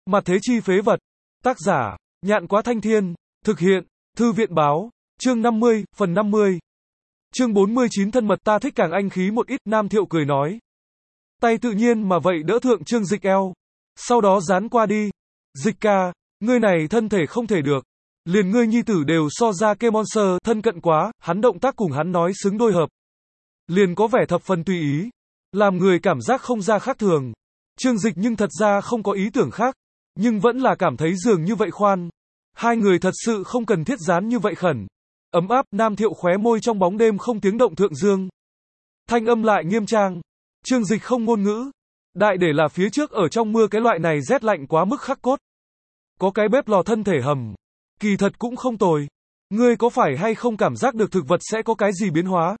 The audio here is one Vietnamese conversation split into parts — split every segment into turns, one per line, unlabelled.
Mặt thế chi phế vật. Tác giả, Nhạn Quá Thanh Thiên. Thực hiện, Thư viện Báo. Chương 50, phần 50. Chương 49 thân mật ta thích càng anh khí một ít, Nam Thiệu cười nói. Tay tự nhiên mà vậy đỡ thượng Trương Dịch eo. Sau đó dán qua đi. Dịch ca, ngươi này thân thể không thể được. Liền ngươi nhi tử đều so ra kê monster thân cận quá, hắn động tác cùng hắn nói xứng đôi hợp. Liền có vẻ thập phần tùy ý. Làm người cảm giác không ra khác thường. Trương Dịch nhưng thật ra không có ý tưởng khác. Nhưng vẫn là cảm thấy dường như vậy khoan. Hai người thật sự không cần thiết dán như vậy khẩn. Ấm áp, Nam Thiệu khóe môi trong bóng đêm không tiếng động thượng dương. Thanh âm lại nghiêm trang. Trương Dịch không ngôn ngữ. Đại để là phía trước ở trong mưa cái loại này rét lạnh quá mức khắc cốt. Có cái bếp lò thân thể hầm. Kỳ thật cũng không tồi. Ngươi có phải hay không cảm giác được thực vật sẽ có cái gì biến hóa?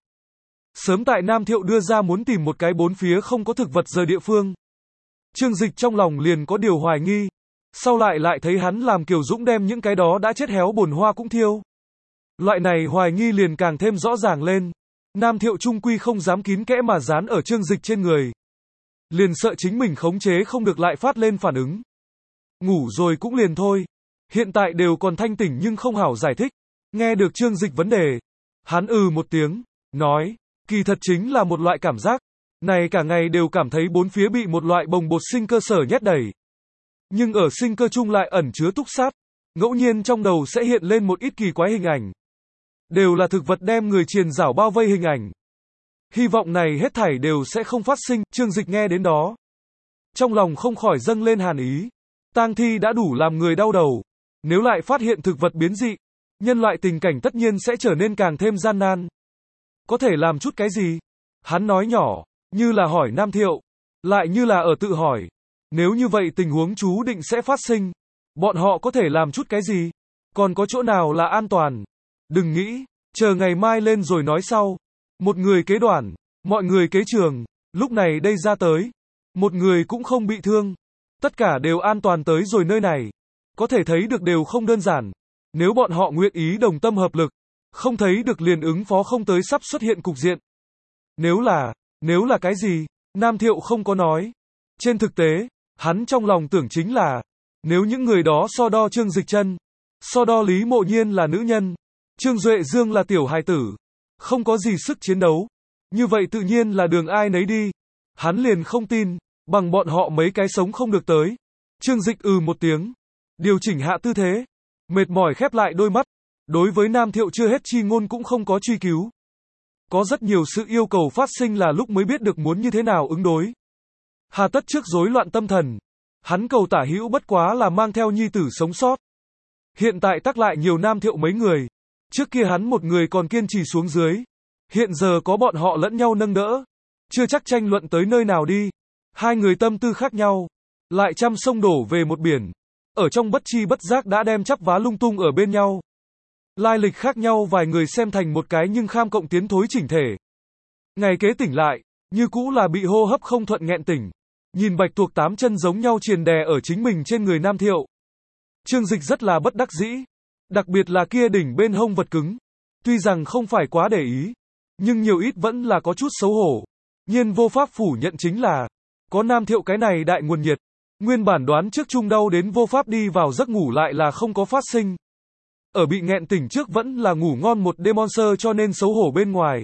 Sớm tại Nam Thiệu đưa ra muốn tìm một cái bốn phía không có thực vật rời địa phương. Trương Dịch trong lòng liền có điều hoài nghi. Sau lại thấy hắn làm Kiều Dũng đem những cái đó đã chết héo bồn hoa cũng thiêu. Loại này hoài nghi liền càng thêm rõ ràng lên. Nam Thiệu trung quy không dám kín kẽ mà dán ở Trương Dịch trên người. Liền sợ chính mình khống chế không được lại phát lên phản ứng. Ngủ rồi cũng liền thôi. Hiện tại đều còn thanh tỉnh nhưng không hảo giải thích. Nghe được Trương Dịch vấn đề. Hắn một tiếng, nói, kỳ thật chính là một loại cảm giác. Này cả ngày đều cảm thấy bốn phía bị một loại bồng bột sinh cơ sở nhét đầy. Nhưng ở sinh cơ chung lại ẩn chứa túc sát. Ngẫu nhiên trong đầu sẽ hiện lên một ít kỳ quái hình ảnh. Đều là thực vật đem người triền rảo bao vây hình ảnh. Hy vọng này hết thảy đều sẽ không phát sinh, Trương Dịch nghe đến đó. Trong lòng không khỏi dâng lên hàn ý. Tang thi đã đủ làm người đau đầu. Nếu lại phát hiện thực vật biến dị, nhân loại tình cảnh tất nhiên sẽ trở nên càng thêm gian nan. Có thể làm chút cái gì? Hắn nói nhỏ, như là hỏi Nam Thiệu, lại như là ở tự hỏi. Nếu như vậy tình huống chú định sẽ phát sinh, bọn họ có thể làm chút cái gì? Còn có chỗ nào là an toàn? Đừng nghĩ, chờ ngày mai lên rồi nói sau. Một người kế đoàn, mọi người kế trường, lúc này đây ra tới. Một người cũng không bị thương. Tất cả đều an toàn tới rồi nơi này. Có thể thấy được đều không đơn giản. Nếu bọn họ nguyện ý đồng tâm hợp lực, không thấy được liền ứng phó không tới sắp xuất hiện cục diện. Nếu là cái gì? Nam Thiệu không có nói. Trên thực tế, hắn trong lòng tưởng chính là, nếu những người đó so đo Trương Dịch chân, so đo Lý Mộ Nhiên là nữ nhân, Trương Duệ Dương là tiểu hài tử, không có gì sức chiến đấu, như vậy tự nhiên là đường ai nấy đi. Hắn liền không tin, bằng bọn họ mấy cái sống không được tới. Trương Dịch một tiếng, điều chỉnh hạ tư thế, mệt mỏi khép lại đôi mắt. Đối với Nam Thiệu chưa hết chi ngôn cũng không có truy cứu. Có rất nhiều sự yêu cầu phát sinh là lúc mới biết được muốn như thế nào ứng đối. Hà tất trước rối loạn tâm thần. Hắn cầu tả hữu bất quá là mang theo nhi tử sống sót. Hiện tại tắc lại nhiều Nam Thiệu mấy người. Trước kia hắn một người còn kiên trì xuống dưới. Hiện giờ có bọn họ lẫn nhau nâng đỡ. Chưa chắc tranh luận tới nơi nào đi. Hai người tâm tư khác nhau. Lại trăm sông đổ về một biển. Ở trong bất chi bất giác đã đem chắp vá lung tung ở bên nhau. Lai lịch khác nhau vài người xem thành một cái nhưng kham cộng tiến thối chỉnh thể. Ngày kế tỉnh lại, như cũ là bị hô hấp không thuận nghẹn tỉnh. Nhìn bạch tuộc tám chân giống nhau triền đè ở chính mình trên người Nam Thiệu. Trương Dịch rất là bất đắc dĩ. Đặc biệt là kia đỉnh bên hông vật cứng. Tuy rằng không phải quá để ý, nhưng nhiều ít vẫn là có chút xấu hổ. Nhiên vô pháp phủ nhận chính là, có Nam Thiệu cái này đại nguồn nhiệt. Nguyên bản đoán trước chung đau đến vô pháp đi vào giấc ngủ lại là không có phát sinh. Ở bị nghẹn tỉnh trước vẫn là ngủ ngon một đêm monster cho nên xấu hổ bên ngoài.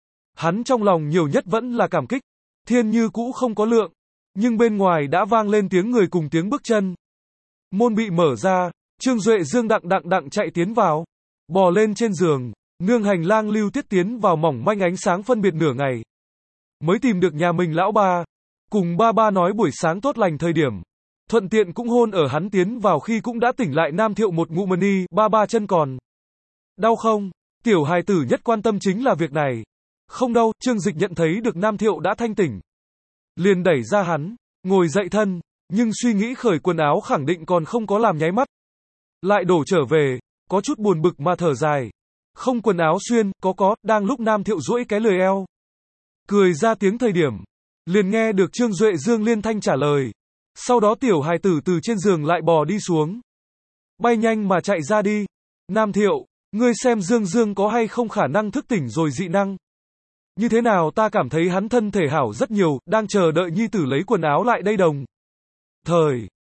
Hắn trong lòng nhiều nhất vẫn là cảm kích. Thiên như cũ không có lượng. Nhưng bên ngoài đã vang lên tiếng người cùng tiếng bước chân. Môn bị mở ra, Trương Duệ Dương đặng chạy tiến vào. Bò lên trên giường, nương hành lang lưu tiết tiến vào mỏng manh ánh sáng phân biệt nửa ngày. Mới tìm được nhà mình lão ba. Cùng ba nói buổi sáng tốt lành thời điểm. Thuận tiện cũng hôn ở hắn tiến vào khi cũng đã tỉnh lại Nam Thiệu một ngụ mani, ba chân còn. Đau không? Tiểu hài tử nhất quan tâm chính là việc này. Không đâu, Trương Dịch nhận thấy được Nam Thiệu đã thanh tỉnh. Liền đẩy ra hắn, ngồi dậy thân, nhưng suy nghĩ khởi quần áo khẳng định còn không có làm nháy mắt. Lại đổ trở về, có chút buồn bực mà thở dài. Không quần áo xuyên, có, đang lúc Nam Thiệu duỗi cái lười eo. Cười ra tiếng thời điểm. Liền nghe được Trương Duệ Dương liên thanh trả lời. Sau đó tiểu hài tử từ trên giường lại bò đi xuống. Bay nhanh mà chạy ra đi. Nam Thiệu, ngươi xem Dương có hay không khả năng thức tỉnh rồi dị năng. Như thế nào ta cảm thấy hắn thân thể hảo rất nhiều, đang chờ đợi nhi tử lấy quần áo lại đây đồng. Thời,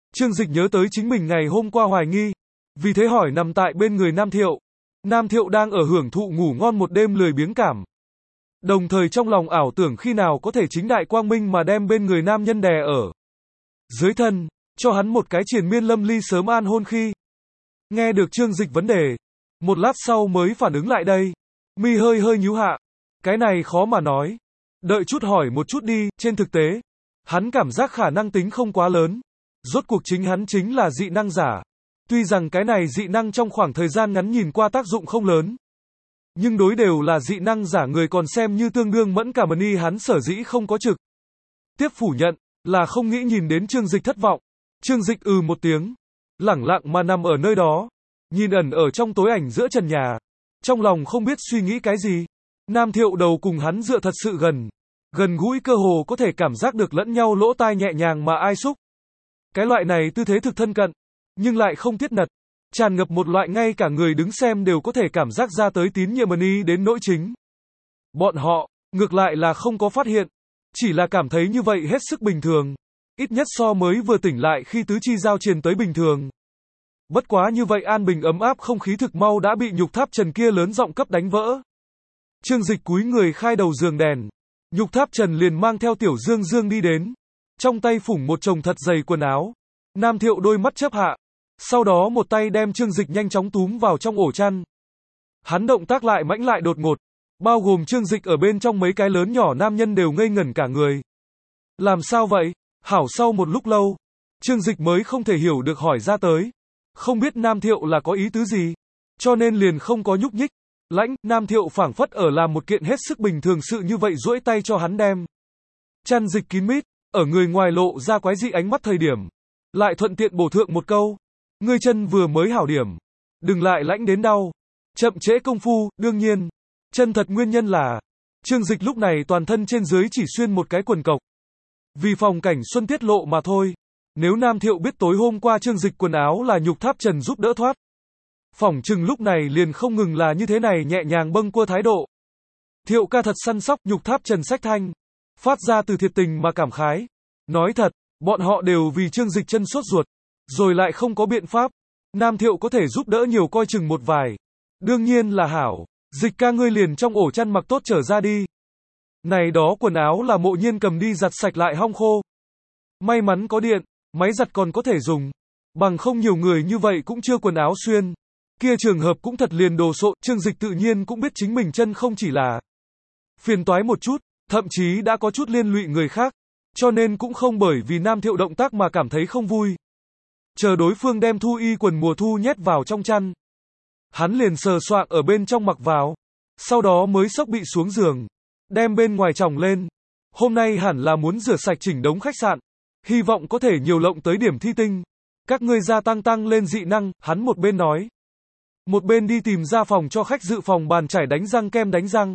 Trương Dịch nhớ tới chính mình ngày hôm qua hoài nghi, vì thế hỏi nằm tại bên người Nam Thiệu. Nam Thiệu đang ở hưởng thụ ngủ ngon một đêm lười biếng cảm. Đồng thời trong lòng ảo tưởng khi nào có thể chính đại quang minh mà đem bên người nam nhân đè ở dưới thân, cho hắn một cái triền miên lâm ly sớm an hôn khi. Nghe được Trương Dịch vấn đề, một lát sau mới phản ứng lại đây, mi hơi hơi nhíu hạ. Cái này khó mà nói. Đợi chút hỏi một chút đi, trên thực tế, hắn cảm giác khả năng tính không quá lớn. Rốt cuộc chính hắn chính là dị năng giả. Tuy rằng cái này dị năng trong khoảng thời gian ngắn nhìn qua tác dụng không lớn, nhưng đối đều là dị năng giả người còn xem như tương đương mẫn cảm y hắn sở dĩ không có trực tiếp phủ nhận, là không nghĩ nhìn đến Trương Dịch thất vọng. Trương Dịch một tiếng, lẳng lặng mà nằm ở nơi đó, nhìn ẩn ở trong tối ảnh giữa trần nhà, trong lòng không biết suy nghĩ cái gì. Nam Thiệu đầu cùng hắn dựa thật sự gần gũi cơ hồ có thể cảm giác được lẫn nhau lỗ tai nhẹ nhàng mà ai xúc. Cái loại này tư thế thực thân cận, nhưng lại không tiết nật, tràn ngập một loại ngay cả người đứng xem đều có thể cảm giác ra tới tín nhiệm ý đến nỗi chính. Bọn họ, ngược lại là không có phát hiện, chỉ là cảm thấy như vậy hết sức bình thường, ít nhất so mới vừa tỉnh lại khi tứ chi giao truyền tới bình thường. Bất quá như vậy an bình ấm áp không khí thực mau đã bị Nhục Tháp Trần kia lớn giọng cấp đánh vỡ. Trương Dịch cúi người khai đầu giường đèn, Nhục Tháp Trần liền mang theo Tiểu Dương Dương đi đến, trong tay phủng một chồng thật dày quần áo. Nam Thiệu đôi mắt chớp hạ, sau đó một tay đem Trương Dịch nhanh chóng túm vào trong ổ chăn. Hắn động tác lại mãnh lại đột ngột, bao gồm Trương Dịch ở bên trong mấy cái lớn nhỏ nam nhân đều ngây ngẩn cả người. Làm sao vậy? Hảo sau một lúc lâu, Trương Dịch mới không thể hiểu được hỏi ra tới. Không biết Nam Thiệu là có ý tứ gì, cho nên liền không có nhúc nhích. Lãnh, Nam Thiệu phảng phất ở làm một kiện hết sức bình thường sự như vậy duỗi tay cho hắn đem chăn dịch kín mít, ở người ngoài lộ ra quái dị ánh mắt thời điểm, lại thuận tiện bổ thượng một câu. Ngươi chân vừa mới hảo điểm, đừng lại lãnh đến đau. Chậm trễ công phu, đương nhiên. Chân thật nguyên nhân là, Trương Dịch lúc này toàn thân trên dưới chỉ xuyên một cái quần cộc. Vì phòng cảnh xuân tiết lộ mà thôi. Nếu Nam Thiệu biết tối hôm qua Trương Dịch quần áo là Nhục Tháp Trần giúp đỡ thoát, phỏng chừng lúc này liền không ngừng là như thế này nhẹ nhàng bâng quơ thái độ. Thiệu ca thật săn sóc. Nhục Tháp Trần sách thanh, phát ra từ thiệt tình mà cảm khái. Nói thật, bọn họ đều vì Trương Dịch chân sốt ruột, rồi lại không có biện pháp. Nam Thiệu có thể giúp đỡ nhiều coi chừng một vài, đương nhiên là hảo. Dịch ca ngươi liền trong ổ chăn mặc tốt trở ra đi. Này đó quần áo là Mộ Nhiên cầm đi giặt sạch lại hong khô. May mắn có điện, máy giặt còn có thể dùng. Bằng không nhiều người như vậy cũng chưa quần áo xuyên. Kia trường hợp cũng thật liền đồ sộ. Trương Dịch tự nhiên cũng biết chính mình chân không chỉ là phiền toái một chút, thậm chí đã có chút liên lụy người khác, cho nên cũng không bởi vì Nam Thiệu động tác mà cảm thấy không vui. Chờ đối phương đem thu y quần mùa thu nhét vào trong chăn, hắn liền sờ soạng ở bên trong mặc vào, sau đó mới xốc bị xuống giường, đem bên ngoài tròng lên. Hôm nay hẳn là muốn rửa sạch chỉnh đống khách sạn, hy vọng có thể nhiều lộng tới điểm thi tinh. Các ngươi gia tăng lên dị năng, hắn một bên nói, một bên đi tìm ra phòng cho khách dự phòng bàn chải đánh răng kem đánh răng.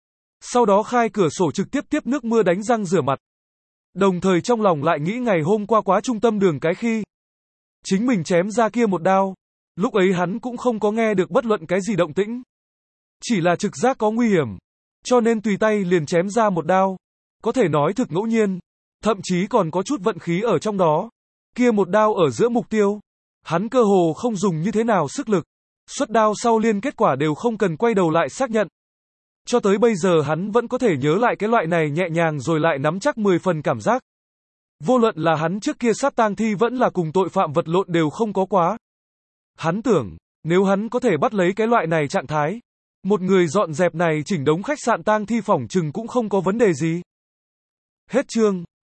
Sau đó khai cửa sổ trực tiếp tiếp nước mưa đánh răng rửa mặt. Đồng thời trong lòng lại nghĩ ngày hôm qua quá trung tâm đường cái khi chính mình chém ra kia một đao. Lúc ấy hắn cũng không có nghe được bất luận cái gì động tĩnh, chỉ là trực giác có nguy hiểm, cho nên tùy tay liền chém ra một đao. Có thể nói thực ngẫu nhiên, thậm chí còn có chút vận khí ở trong đó. Kia một đao ở giữa mục tiêu, hắn cơ hồ không dùng như thế nào sức lực, xuất đao sau liên kết quả đều không cần quay đầu lại xác nhận. Cho tới bây giờ hắn vẫn có thể nhớ lại cái loại này nhẹ nhàng rồi lại nắm chắc 10 phần cảm giác. Vô luận là hắn trước kia sát tang thi vẫn là cùng tội phạm vật lộn đều không có quá. Hắn tưởng, nếu hắn có thể bắt lấy cái loại này trạng thái, một người dọn dẹp này chỉnh đống khách sạn tang thi phỏng chừng cũng không có vấn đề gì. Hết chương.